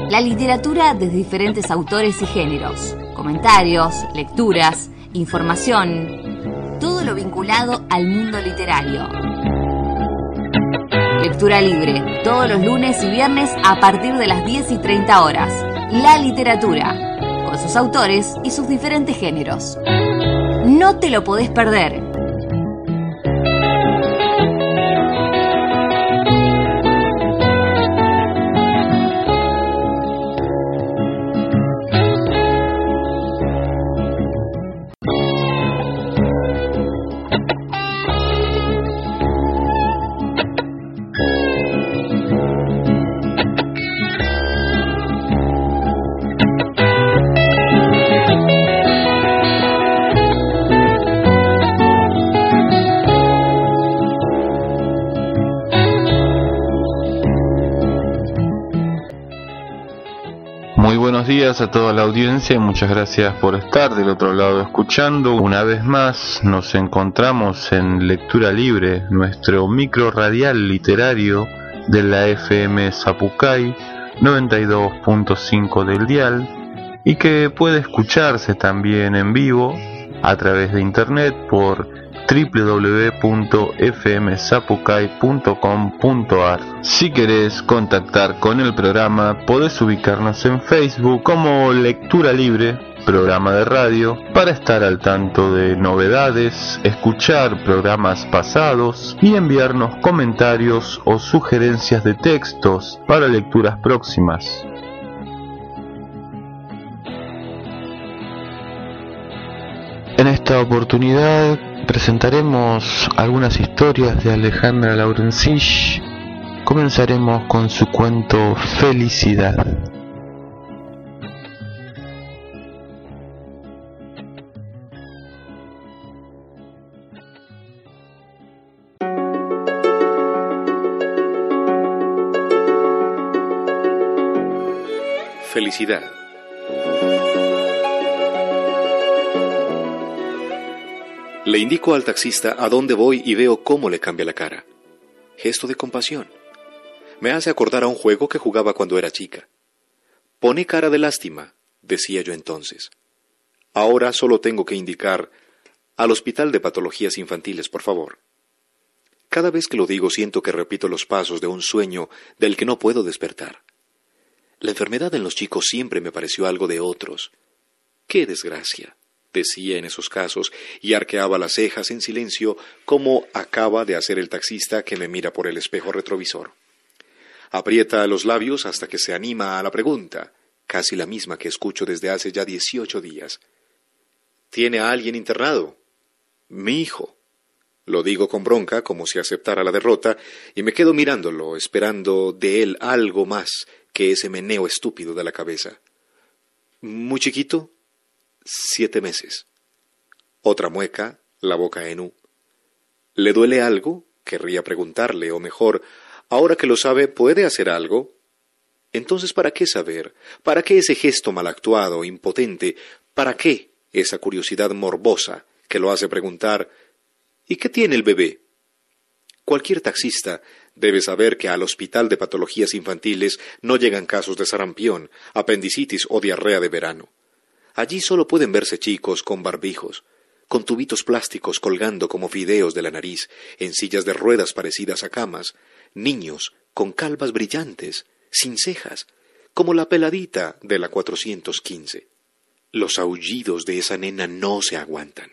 La literatura de diferentes autores y géneros, comentarios, lecturas, información, todo lo vinculado al mundo literario. Lectura libre, todos los lunes y viernes a partir de las 10:30 horas. La literatura, con sus autores y sus diferentes géneros. No te lo podés perder. Buenos días a toda la audiencia y muchas gracias por estar del otro lado escuchando. Una vez más nos encontramos en Lectura Libre, nuestro micro radial literario de la FM Zapucay 92.5 del dial, y que puede escucharse también en vivo a través de internet por www.fmzapucay.com.ar. Si querés contactar con el programa, podés ubicarnos en Facebook como Lectura Libre, programa de radio, para estar al tanto de novedades, escuchar programas pasados y enviarnos comentarios o sugerencias de textos para lecturas próximas. En esta oportunidad presentaremos algunas historias de Alejandra Laurencich. Comenzaremos con su cuento Felicidad. Felicidad. Le indico al taxista a dónde voy y veo cómo le cambia la cara. Gesto de compasión. Me hace acordar a un juego que jugaba cuando era chica. Pone cara de lástima, decía yo entonces. Ahora solo tengo que indicar al Hospital de Patologías Infantiles, por favor. Cada vez que lo digo siento que repito los pasos de un sueño del que no puedo despertar. La enfermedad en los chicos siempre me pareció algo de otros. ¡Qué desgracia!, decía en esos casos, y arqueaba las cejas en silencio, como acaba de hacer el taxista que me mira por el espejo retrovisor. Aprieta los labios hasta que se anima a la pregunta, casi la misma que escucho desde hace ya 18 días. ¿Tiene a alguien internado? Mi hijo. Lo digo con bronca, como si aceptara la derrota, y me quedo mirándolo, esperando de él algo más que ese meneo estúpido de la cabeza. ¿Muy chiquito? 7 meses. Otra mueca, la boca en U. ¿Le duele algo? Querría preguntarle, o mejor, ahora que lo sabe, ¿puede hacer algo? Entonces, ¿para qué saber? ¿Para qué ese gesto mal actuado, impotente? ¿Para qué esa curiosidad morbosa que lo hace preguntar, ¿y qué tiene el bebé? Cualquier taxista debe saber que al Hospital de Patologías Infantiles no llegan casos de sarampión, apendicitis o diarrea de verano. Allí solo pueden verse chicos con barbijos, con tubitos plásticos colgando como fideos de la nariz, en sillas de ruedas parecidas a camas, niños con calvas brillantes, sin cejas, como la peladita de la 415. Los aullidos de esa nena no se aguantan.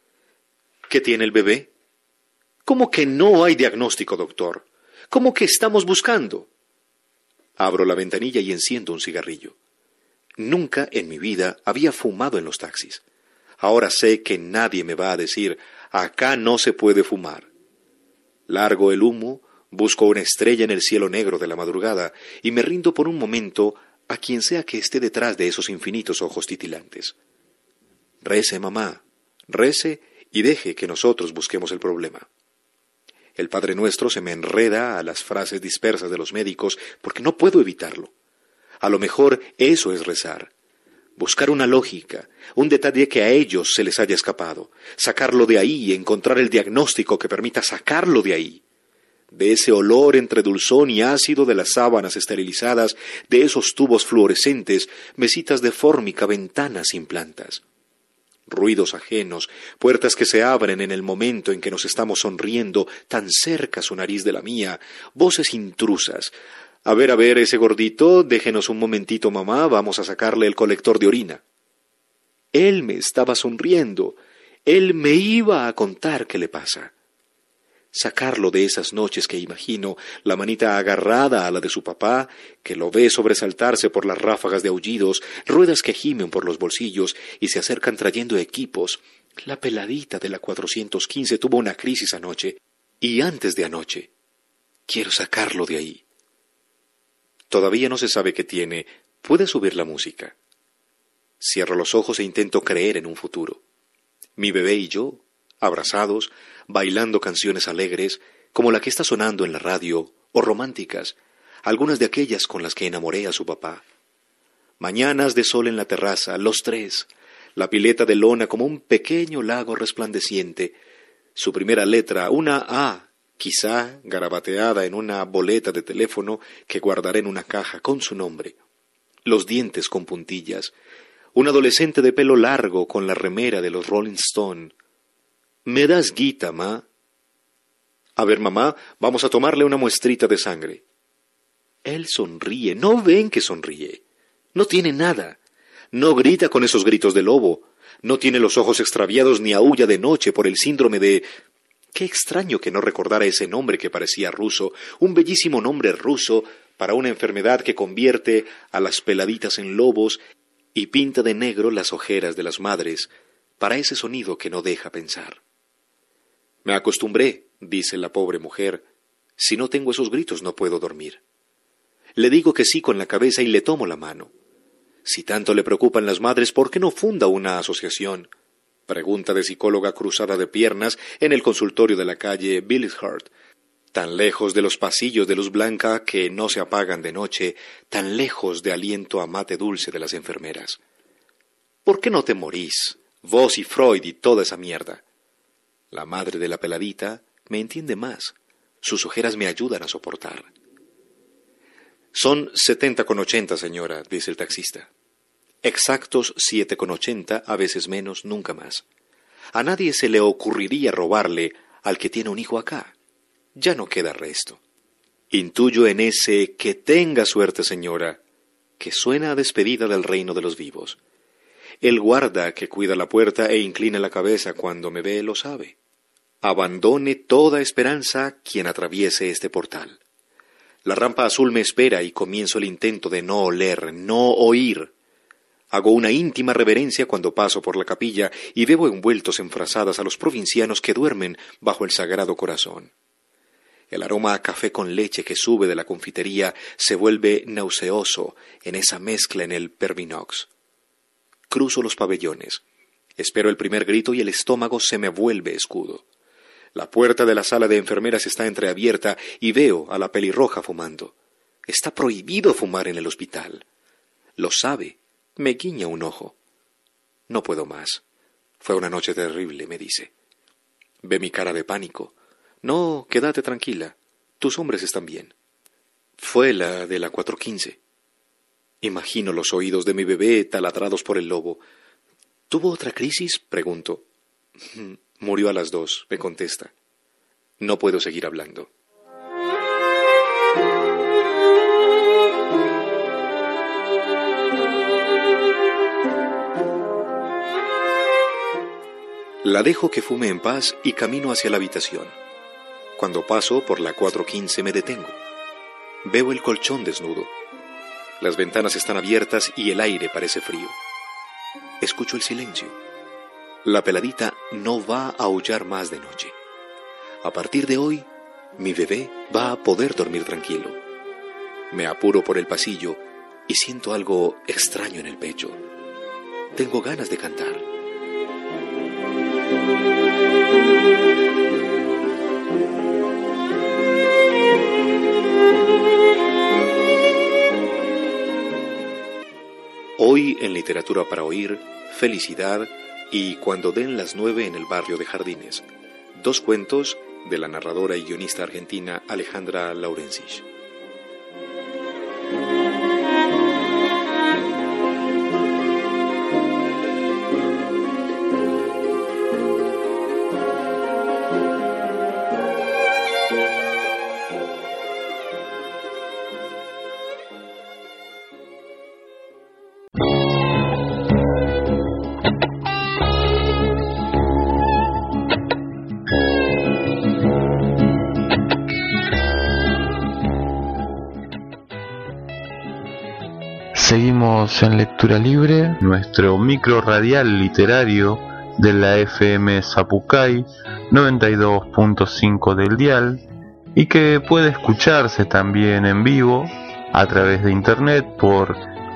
¿Qué tiene el bebé? ¿Cómo que no hay diagnóstico, doctor? ¿Cómo que estamos buscando? Abro la ventanilla y enciendo un cigarrillo. Nunca en mi vida había fumado en los taxis. Ahora sé que nadie me va a decir, acá no se puede fumar. Largo el humo, busco una estrella en el cielo negro de la madrugada y me rindo por un momento a quien sea que esté detrás de esos infinitos ojos titilantes. Rece, mamá, rece y deje que nosotros busquemos el problema. El Padre Nuestro se me enreda a las frases dispersas de los médicos porque no puedo evitarlo. A lo mejor eso es rezar. Buscar una lógica, un detalle que a ellos se les haya escapado, sacarlo de ahí y encontrar el diagnóstico que permita sacarlo de ahí. de ese olor entre dulzón y ácido de las sábanas esterilizadas, de esos tubos fluorescentes, mesitas de fórmica, ventanas sin plantas. Ruidos ajenos, puertas que se abren en el momento en que nos estamos sonriendo, tan cerca su nariz de la mía, voces intrusas. A ver, ese gordito, déjenos un momentito, mamá, vamos a sacarle el colector de orina. Él me estaba sonriendo, él me iba a contar qué le pasa. Sacarlo de esas noches que imagino, la manita agarrada a la de su papá, que lo ve sobresaltarse por las ráfagas de aullidos, ruedas que gimen por los bolsillos y se acercan trayendo equipos. La peladita de la 415 tuvo una crisis anoche, y antes de anoche. Quiero sacarlo de ahí. Todavía no se sabe qué tiene. ¿Puede subir la música? Cierro los ojos e intento creer en un futuro. Mi bebé y yo, abrazados, bailando canciones alegres, como la que está sonando en la radio, o románticas, algunas de aquellas con las que enamoré a su papá. Mañanas de sol en la terraza, los tres, la pileta de lona como un pequeño lago resplandeciente, su primera letra, una A, quizá garabateada en una boleta de teléfono que guardaré en una caja con su nombre, los dientes con puntillas, un adolescente de pelo largo con la remera de los Rolling Stone. ¿Me das guita, ma? A ver, mamá, vamos a tomarle una muestrita de sangre. Él sonríe, ¿no ven que sonríe? No tiene nada, no grita con esos gritos de lobo, no tiene los ojos extraviados ni aúlla de noche por el síndrome de... Qué extraño que no recordara ese nombre que parecía ruso, un bellísimo nombre ruso para una enfermedad que convierte a las peladitas en lobos y pinta de negro las ojeras de las madres, para ese sonido que no deja pensar. Me acostumbré, dice la pobre mujer, si no tengo esos gritos no puedo dormir. Le digo que sí con la cabeza y le tomo la mano. Si tanto le preocupan las madres, ¿por qué no funda una asociación? Pregunta de psicóloga cruzada de piernas en el consultorio de la calle Billighart, tan lejos de los pasillos de luz blanca que no se apagan de noche, tan lejos de aliento a mate dulce de las enfermeras. ¿Por qué no te morís, vos y Freud y toda esa mierda? La madre de la peladita me entiende más, sus ojeras me ayudan a soportar. Son 70,80, señora, dice el taxista. Exactos 7,80, a veces menos, nunca más. A nadie se le ocurriría robarle al que tiene un hijo acá. Ya no queda resto. Intuyo en ese que tenga suerte, señora, que suena a despedida del reino de los vivos. El guarda que cuida la puerta e inclina la cabeza cuando me ve lo sabe. Abandone toda esperanza quien atraviese este portal. La rampa azul me espera y comienzo el intento de no oler, no oír. Hago una íntima reverencia cuando paso por la capilla y veo envueltos en frazadas a los provincianos que duermen bajo el Sagrado Corazón. El aroma a café con leche que sube de la confitería se vuelve nauseoso en esa mezcla en el Pervinox. Cruzo los pabellones. Espero el primer grito y el estómago se me vuelve escudo. La puerta de la sala de enfermeras está entreabierta y veo a la pelirroja fumando. Está prohibido fumar en el hospital. Lo sabe. Me guiña un ojo. No puedo más. Fue una noche terrible, me dice. Ve mi cara de pánico. No, quédate tranquila. Tus hombres están bien. Fue la de la 415. Imagino los oídos de mi bebé taladrados por el lobo. ¿Tuvo otra crisis? Pregunto. Murió a las 2, me contesta. No puedo seguir hablando. La dejo que fume en paz y camino hacia la habitación. Cuando paso por la 415 me detengo. Veo el colchón desnudo. Las ventanas están abiertas y el aire parece frío. Escucho el silencio. La peladita no va a aullar más de noche. A partir de hoy, mi bebé va a poder dormir tranquilo. Me apuro por el pasillo y siento algo extraño en el pecho. Tengo ganas de cantar. Hoy en Literatura para Oír, Felicidad y Cuando den las 9 en el barrio de Jardines. 2 cuentos de la narradora y guionista argentina Alejandra Laurencich. Seguimos en Lectura Libre, nuestro micro radial literario de la FM Zapucay 92.5 del dial, y que puede escucharse también en vivo a través de internet por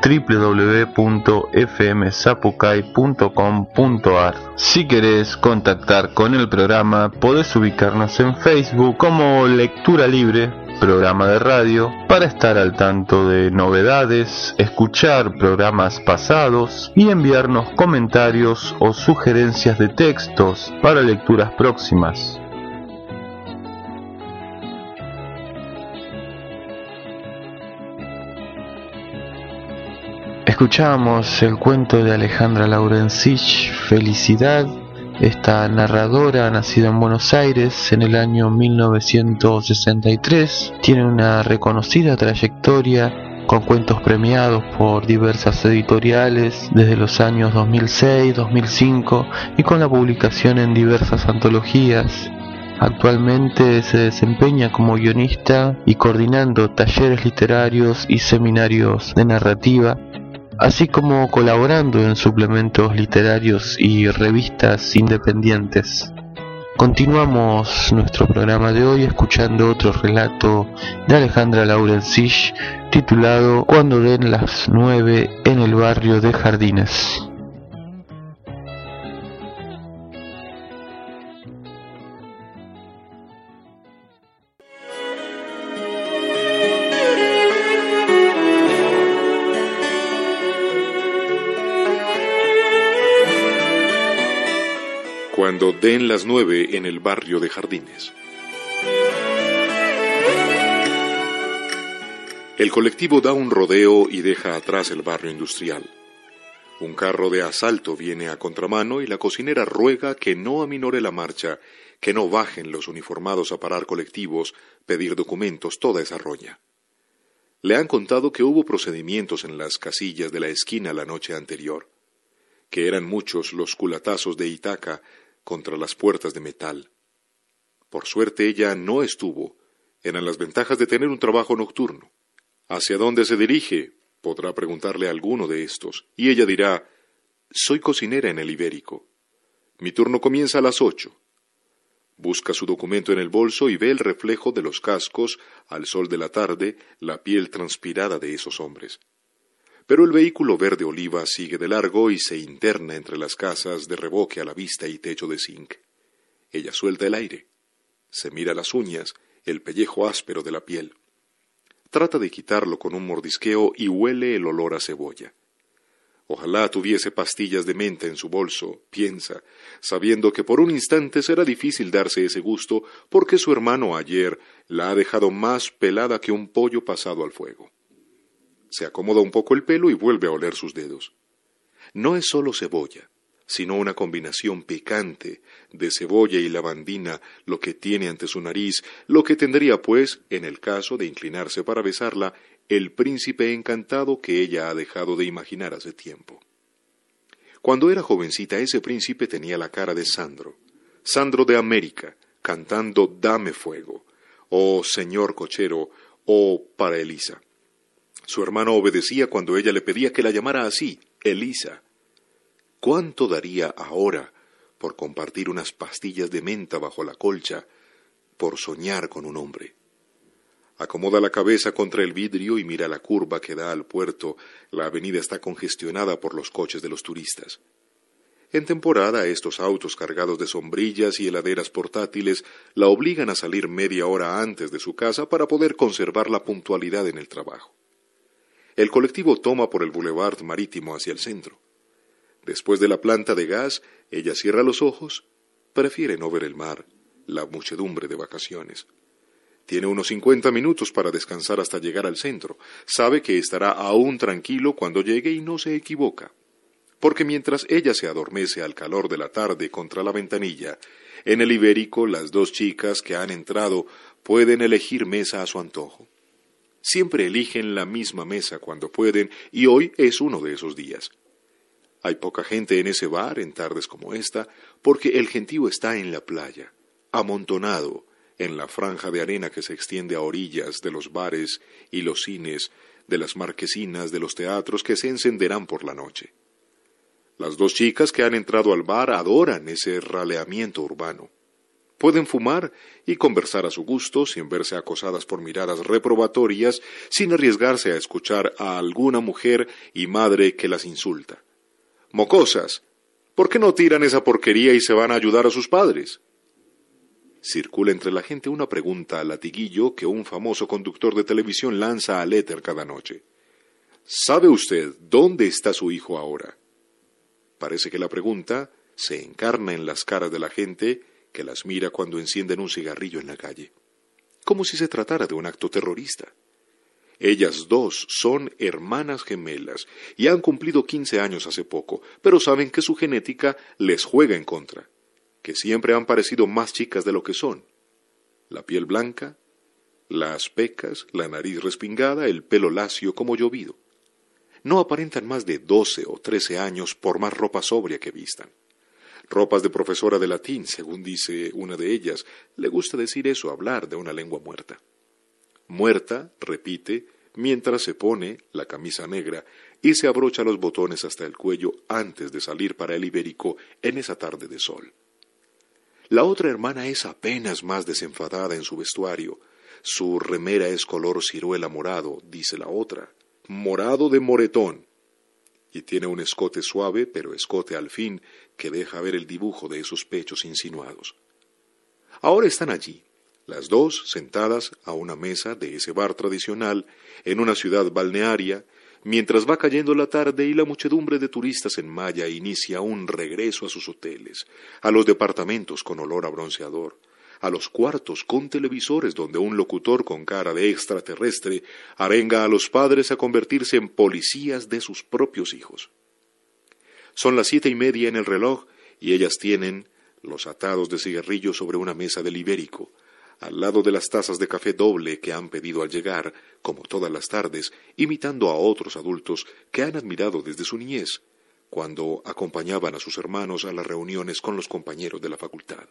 www.fmzapucay.com.ar. Si querés contactar con el programa, podés ubicarnos en Facebook como Lectura Libre, programa de radio, para estar al tanto de novedades, escuchar programas pasados y enviarnos comentarios o sugerencias de textos para lecturas próximas. Escuchamos el cuento de Alejandra Laurencich, Felicidad. Esta narradora, nacida en Buenos Aires en el año 1963, tiene una reconocida trayectoria con cuentos premiados por diversas editoriales desde los años 2006, 2005 y con la publicación en diversas antologías. Actualmente se desempeña como guionista y coordinando talleres literarios y seminarios de narrativa, así como colaborando en suplementos literarios y revistas independientes. Continuamos nuestro programa de hoy escuchando otro relato de Alejandra Laurencich titulado Cuando den las 9 en el barrio de Jardines. Cuando den las 9 en el barrio de Jardines. El colectivo da un rodeo y deja atrás el barrio industrial. Un carro de asalto viene a contramano y la cocinera ruega que no aminore la marcha, que no bajen los uniformados a parar colectivos, pedir documentos, toda esa roña. Le han contado que hubo procedimientos en las casillas de la esquina la noche anterior, que eran muchos los culatazos de Itaca contra las puertas de metal. Por suerte ella no estuvo. Eran las ventajas de tener un trabajo nocturno. ¿Hacia dónde se dirige?, podrá preguntarle a alguno de estos, y ella dirá: soy cocinera en el Ibérico. Mi turno comienza a las 8. Busca su documento en el bolso y ve el reflejo de los cascos, al sol de la tarde, la piel transpirada de esos hombres. Pero el vehículo verde oliva sigue de largo y se interna entre las casas de revoque a la vista y techo de zinc. Ella suelta el aire, se mira las uñas, el pellejo áspero de la piel. Trata de quitarlo con un mordisqueo y huele el olor a cebolla. Ojalá tuviese pastillas de menta en su bolso, piensa, sabiendo que por un instante será difícil darse ese gusto porque su hermano ayer la ha dejado más pelada que un pollo pasado al fuego. Se acomoda un poco el pelo y vuelve a oler sus dedos. No es solo cebolla, sino una combinación picante de cebolla y lavandina lo que tiene ante su nariz, lo que tendría, pues, en el caso de inclinarse para besarla, el príncipe encantado que ella ha dejado de imaginar hace tiempo. Cuando era jovencita, ese príncipe tenía la cara de Sandro de América, cantando Dame fuego, o Señor cochero, o para Elisa. Su hermano obedecía cuando ella le pedía que la llamara así, Elisa. ¿Cuánto daría ahora por compartir unas pastillas de menta bajo la colcha, por soñar con un hombre? Acomoda la cabeza contra el vidrio y mira la curva que da al puerto. La avenida está congestionada por los coches de los turistas. En temporada, estos autos cargados de sombrillas y heladeras portátiles la obligan a salir media hora antes de su casa para poder conservar la puntualidad en el trabajo. El colectivo toma por el Boulevard Marítimo hacia el centro. Después de la planta de gas, ella cierra los ojos, prefiere no ver el mar, la muchedumbre de vacaciones. Tiene unos 50 minutos para descansar hasta llegar al centro. Sabe que estará aún tranquilo cuando llegue y no se equivoca. Porque mientras ella se adormece al calor de la tarde contra la ventanilla, en el Ibérico las dos chicas que han entrado pueden elegir mesa a su antojo. Siempre eligen la misma mesa cuando pueden y hoy es uno de esos días. Hay poca gente en ese bar en tardes como esta porque el gentío está en la playa, amontonado en la franja de arena que se extiende a orillas de los bares y los cines, de las marquesinas de los teatros que se encenderán por la noche. Las dos chicas que han entrado al bar adoran ese raleamiento urbano. Pueden fumar y conversar a su gusto sin verse acosadas por miradas reprobatorias, sin arriesgarse a escuchar a alguna mujer y madre que las insulta. «Mocosas, ¿por qué no tiran esa porquería y se van a ayudar a sus padres?». Circula entre la gente una pregunta al latiguillo que un famoso conductor de televisión lanza al éter cada noche. ¿Sabe usted dónde está su hijo ahora? Parece que la pregunta se encarna en las caras de la gente que las mira cuando encienden un cigarrillo en la calle, como si se tratara de un acto terrorista. Ellas dos son hermanas gemelas y han cumplido 15 años hace poco, pero saben que su genética les juega en contra, que siempre han parecido más chicas de lo que son. La piel blanca, las pecas, la nariz respingada, el pelo lacio como llovido. No aparentan más de 12 o 13 años por más ropa sobria que vistan. Ropas de profesora de latín, según dice una de ellas. Le gusta decir eso, hablar de una lengua muerta. Muerta, repite, mientras se pone la camisa negra y se abrocha los botones hasta el cuello antes de salir para el Ibérico en esa tarde de sol. La otra hermana es apenas más desenfadada en su vestuario. Su remera es color ciruela morado, dice la otra, morado de moretón, y tiene un escote suave, pero escote al fin, que deja ver el dibujo de esos pechos insinuados. Ahora están allí, las dos sentadas a una mesa de ese bar tradicional en una ciudad balnearia, mientras va cayendo la tarde y la muchedumbre de turistas en Maya inicia un regreso a sus hoteles, a los departamentos con olor a bronceador, a los cuartos con televisores donde un locutor con cara de extraterrestre arenga a los padres a convertirse en policías de sus propios hijos. Son las 7:30 en el reloj y ellas tienen los atados de cigarrillos sobre una mesa del Ibérico, al lado de las tazas de café doble que han pedido al llegar, como todas las tardes, imitando a otros adultos que han admirado desde su niñez, cuando acompañaban a sus hermanos a las reuniones con los compañeros de la facultad.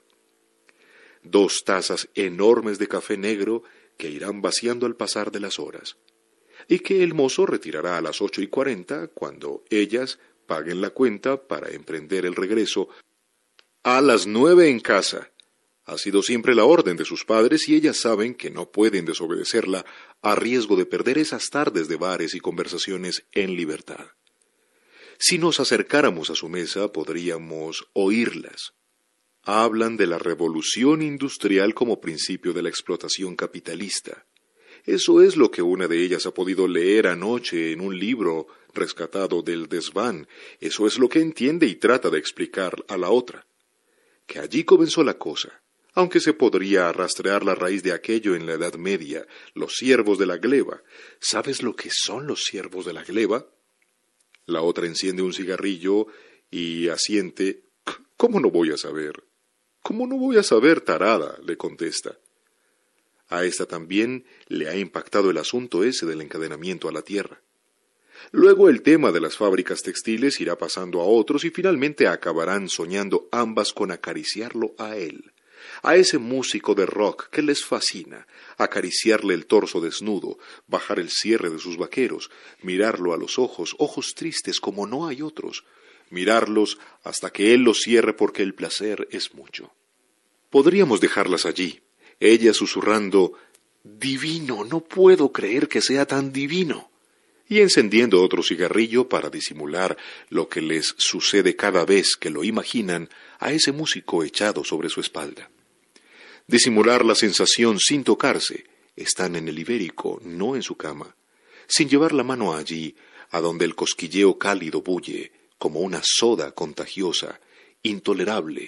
2 tazas enormes de café negro que irán vaciando al pasar de las horas, y que el mozo retirará a las 8:40 cuando ellas paguen la cuenta para emprender el regreso a las 9 en casa. Ha sido siempre la orden de sus padres y ellas saben que no pueden desobedecerla a riesgo de perder esas tardes de bares y conversaciones en libertad. Si nos acercáramos a su mesa podríamos oírlas. Hablan de la revolución industrial como principio de la explotación capitalista. Eso es lo que una de ellas ha podido leer anoche en un libro rescatado del desván. Eso es lo que entiende y trata de explicar a la otra. Que allí comenzó la cosa, aunque se podría rastrear la raíz de aquello en la Edad Media, los siervos de la gleba. ¿Sabes lo que son los siervos de la gleba? La otra enciende un cigarrillo y asiente. ¿Cómo no voy a saber? ¿Cómo no voy a saber, tarada?, le contesta. A esta también le ha impactado el asunto ese del encadenamiento a la tierra. Luego el tema de las fábricas textiles irá pasando a otros y finalmente acabarán soñando ambas con acariciarlo a él, a ese músico de rock que les fascina, acariciarle el torso desnudo, bajar el cierre de sus vaqueros, mirarlo a los ojos, ojos tristes como no hay otros, mirarlos hasta que él los cierre porque el placer es mucho. Podríamos dejarlas allí, ella susurrando, «Divino, no puedo creer que sea tan divino», y encendiendo otro cigarrillo para disimular lo que les sucede cada vez que lo imaginan a ese músico echado sobre su espalda. Disimular la sensación sin tocarse, están en el Ibérico, no en su cama, sin llevar la mano allí, a donde el cosquilleo cálido bulle, como una soda contagiosa, intolerable,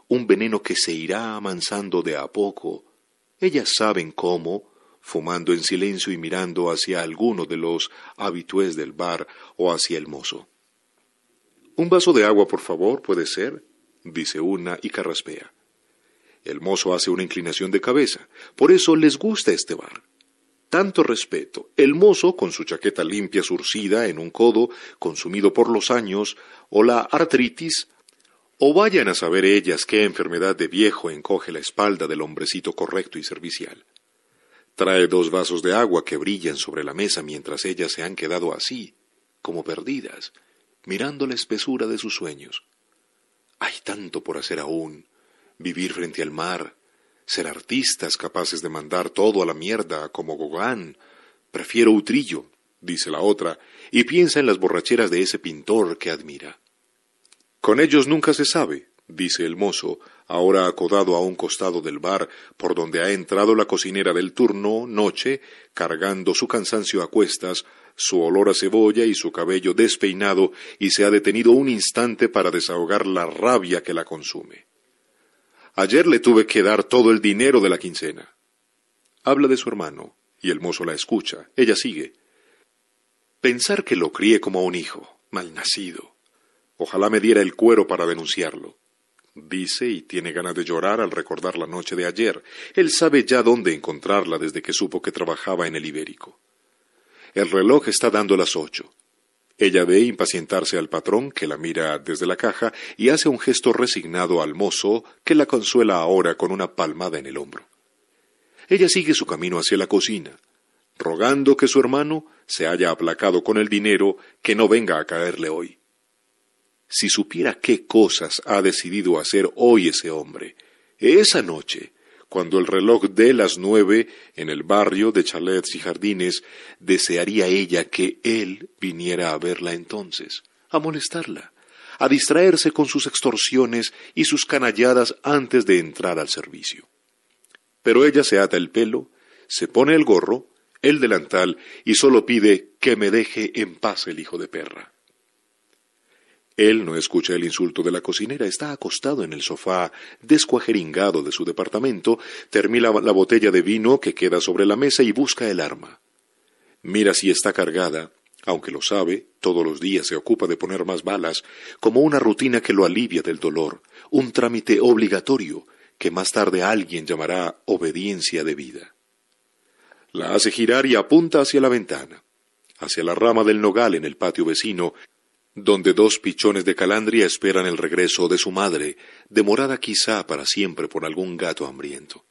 un veneno que se irá amansando de a poco. Ellas saben cómo, fumando en silencio y mirando hacia alguno de los habitués del bar o hacia el mozo. «Un vaso de agua, por favor, ¿puede ser?», dice una y carraspea. El mozo hace una inclinación de cabeza. Por eso les gusta este bar. Tanto respeto. El mozo, con su chaqueta limpia surcida en un codo, consumido por los años, o la artritis, o vayan a saber ellas qué enfermedad de viejo encoge la espalda del hombrecito correcto y servicial. Trae 2 vasos de agua que brillan sobre la mesa mientras ellas se han quedado así, como perdidas, mirando la espesura de sus sueños. Hay tanto por hacer aún, vivir frente al mar, ser artistas capaces de mandar todo a la mierda como Gauguin. Prefiero Utrillo, dice la otra, y piensa en las borracheras de ese pintor que admira. Con ellos nunca se sabe, dice el mozo, ahora acodado a un costado del bar, por donde ha entrado la cocinera del turno, noche, cargando su cansancio a cuestas, su olor a cebolla y su cabello despeinado, y se ha detenido un instante para desahogar la rabia que la consume. Ayer le tuve que dar todo el dinero de la quincena. Habla de su hermano, y el mozo la escucha. Ella sigue. Pensar que lo crié como a un hijo, malnacido. Ojalá me diera el cuero para denunciarlo. Dice y tiene ganas de llorar al recordar la noche de ayer. Él sabe ya dónde encontrarla desde que supo que trabajaba en el Ibérico. El reloj está dando las 8. Ella ve impacientarse al patrón, que la mira desde la caja, y hace un gesto resignado al mozo, que la consuela ahora con una palmada en el hombro. Ella sigue su camino hacia la cocina, rogando que su hermano se haya aplacado con el dinero, que no venga a caerle hoy. Si supiera qué cosas ha decidido hacer hoy ese hombre, esa noche, cuando el reloj dé las 9 en el barrio de Chalets y Jardines, desearía ella que él viniera a verla entonces, a molestarla, a distraerse con sus extorsiones y sus canalladas antes de entrar al servicio. Pero ella se ata el pelo, se pone el gorro, el delantal y solo pide que me deje en paz el hijo de perra. Él no escucha el insulto de la cocinera, está acostado en el sofá, descuajeringado de su departamento, termina la botella de vino que queda sobre la mesa y busca el arma. Mira si está cargada, aunque lo sabe, todos los días se ocupa de poner más balas, como una rutina que lo alivia del dolor, un trámite obligatorio que más tarde alguien llamará obediencia debida. La hace girar y apunta hacia la ventana, hacia la rama del nogal en el patio vecino, donde 2 pichones de calandria esperan el regreso de su madre, demorada quizá para siempre por algún gato hambriento.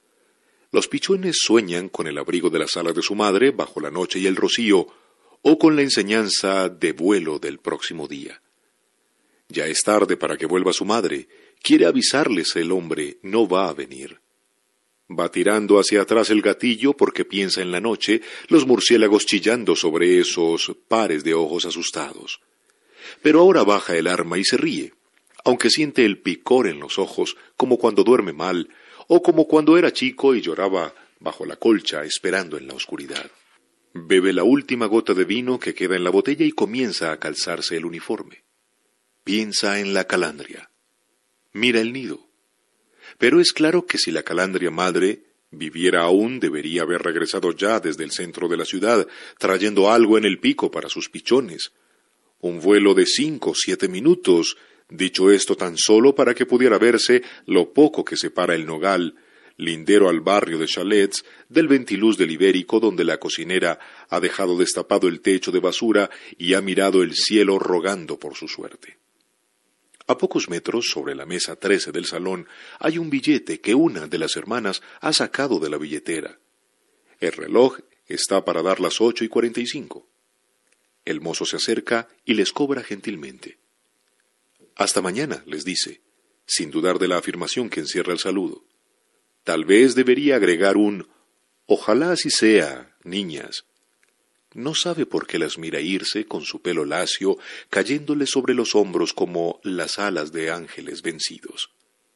Los pichones sueñan con el abrigo de las alas de su madre bajo la noche y el rocío, o con la enseñanza de vuelo del próximo día. Ya es tarde para que vuelva su madre, quiere avisarles el hombre, no va a venir. Va tirando hacia atrás el gatillo porque piensa en la noche, los murciélagos chillando sobre esos pares de ojos asustados. Pero ahora baja el arma y se ríe, aunque siente el picor en los ojos, como cuando duerme mal, o como cuando era chico y lloraba bajo la colcha esperando en la oscuridad. Bebe la última gota de vino que queda en la botella y comienza a calzarse el uniforme. Piensa en la calandria. Mira el nido. Pero es claro que si la calandria madre viviera aún, debería haber regresado ya desde el centro de la ciudad, trayendo algo en el pico para sus pichones. Un vuelo de 5 o 7 minutos, dicho esto tan solo para que pudiera verse lo poco que separa el nogal, lindero al barrio de Chalets, del ventiluz del Ibérico, donde la cocinera ha dejado destapado el techo de basura y ha mirado el cielo rogando por su suerte. A pocos metros, sobre la mesa 13 del salón, hay un billete que una de las hermanas ha sacado de la billetera. El reloj está para dar las 8:45. El mozo se acerca y les cobra gentilmente. «Hasta mañana», les dice, sin dudar de la afirmación que encierra el saludo. Tal vez debería agregar un «ojalá así sea, niñas». No sabe por qué las mira irse con su pelo lacio, cayéndole sobre los hombros como las alas de ángeles vencidos.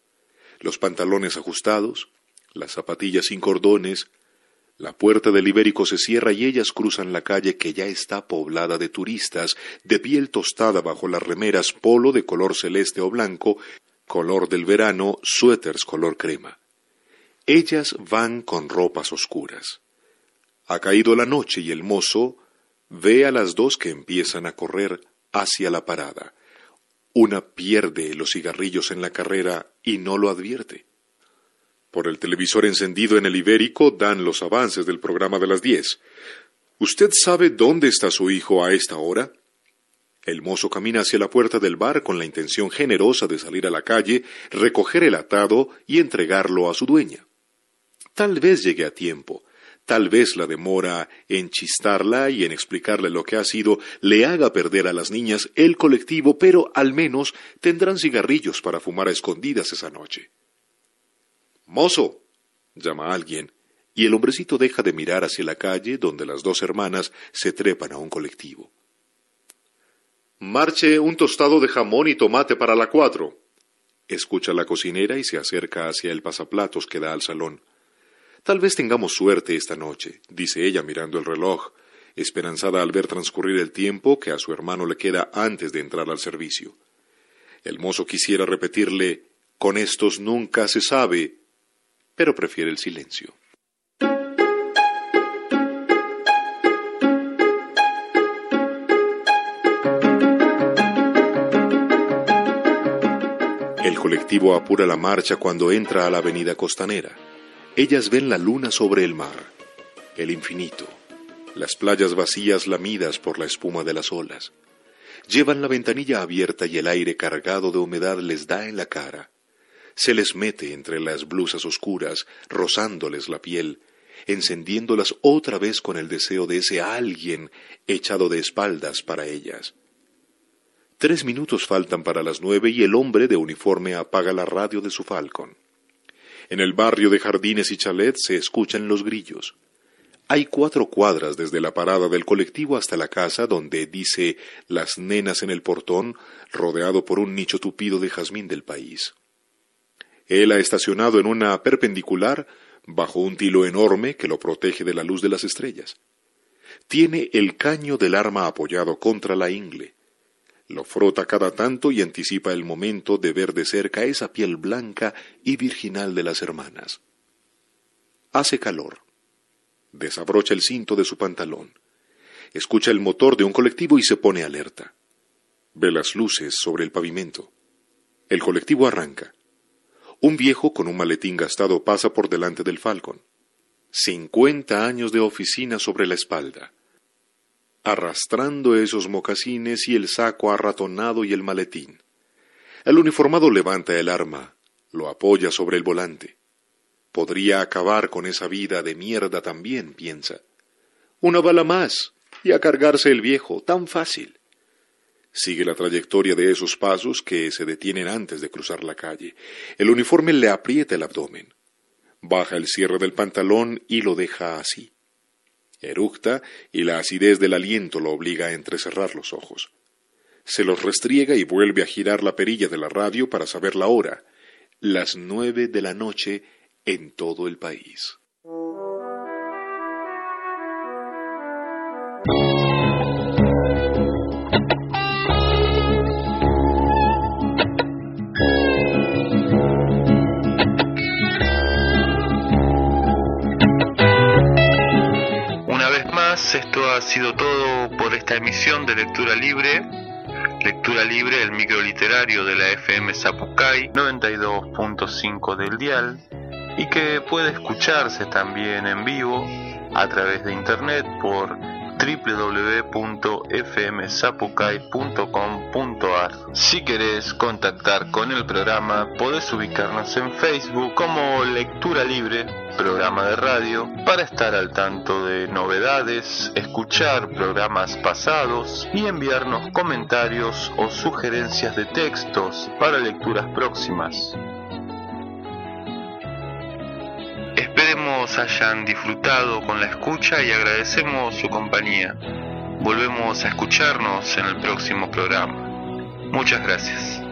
Los pantalones ajustados, las zapatillas sin cordones. La puerta del Ibérico se cierra y ellas cruzan la calle que ya está poblada de turistas, de piel tostada bajo las remeras polo de color celeste o blanco, color del verano, suéteres color crema. Ellas van con ropas oscuras. Ha caído la noche y el mozo ve a las dos que empiezan a correr hacia la parada. Una pierde los cigarrillos en la carrera y no lo advierte. Por el televisor encendido en el Ibérico dan los avances del programa de las 10. ¿Usted sabe dónde está su hijo a esta hora? El mozo camina hacia la puerta del bar con la intención generosa de salir a la calle, recoger el atado y entregarlo a su dueña. Tal vez llegue a tiempo, tal vez la demora en chistarla y en explicarle lo que ha sido le haga perder a las niñas el colectivo, pero al menos tendrán cigarrillos para fumar a escondidas esa noche. «¡Mozo!», llama a alguien, y el hombrecito deja de mirar hacia la calle donde las dos hermanas se trepan a un colectivo. «Marche un tostado de jamón y tomate para la 4», escucha la cocinera y se acerca hacia el pasaplatos que da al salón. «Tal vez tengamos suerte esta noche», dice ella mirando el reloj, esperanzada al ver transcurrir el tiempo que a su hermano le queda antes de entrar al servicio. El mozo quisiera repetirle, «Con estos nunca se sabe», pero prefiere el silencio. El colectivo apura la marcha cuando entra a la avenida costanera. Ellas ven la luna sobre el mar, el infinito, las playas vacías lamidas por la espuma de las olas. Llevan la ventanilla abierta y el aire cargado de humedad les da en la cara. Se les mete entre las blusas oscuras, rozándoles la piel, encendiéndolas otra vez con el deseo de ese alguien echado de espaldas para ellas. 3 minutos faltan para las 9 y el hombre de uniforme apaga la radio de su Falcon. En el barrio de jardines y chalets se escuchan los grillos. Hay 4 cuadras desde la parada del colectivo hasta la casa donde dice Las Nenas en el portón, rodeado por un nicho tupido de jazmín del país. Él ha estacionado en una perpendicular bajo un tilo enorme que lo protege de la luz de las estrellas. Tiene el caño del arma apoyado contra la ingle. Lo frota cada tanto y anticipa el momento de ver de cerca esa piel blanca y virginal de las hermanas. Hace calor. Desabrocha el cinto de su pantalón. Escucha el motor de un colectivo y se pone alerta. Ve las luces sobre el pavimento. El colectivo arranca. Un viejo con un maletín gastado pasa por delante del Falcon. 50 años de oficina sobre la espalda. Arrastrando esos mocasines y el saco arratonado y el maletín. El uniformado levanta el arma, lo apoya sobre el volante. Podría acabar con esa vida de mierda también, piensa. Una bala más, y a cargarse el viejo, tan fácil. Sigue la trayectoria de esos pasos que se detienen antes de cruzar la calle. El uniforme le aprieta el abdomen. Baja el cierre del pantalón y lo deja así. Eructa y la acidez del aliento lo obliga a entrecerrar los ojos. Se los restriega y vuelve a girar la perilla de la radio para saber la hora. Las 9 de la noche en todo el país. Esto ha sido todo por esta emisión de Lectura Libre, el micro literario de la FM Zapucay 92.5 del dial, y que puede escucharse también en vivo a través de internet por www.fmzapucay.com.ar. Si querés contactar con el programa, podés ubicarnos en Facebook como Lectura Libre, programa de radio, para estar al tanto de novedades, escuchar programas pasados y enviarnos comentarios o sugerencias de textos para lecturas próximas. Esperemos hayan disfrutado con la escucha y agradecemos su compañía. Volvemos a escucharnos en el próximo programa. Muchas gracias.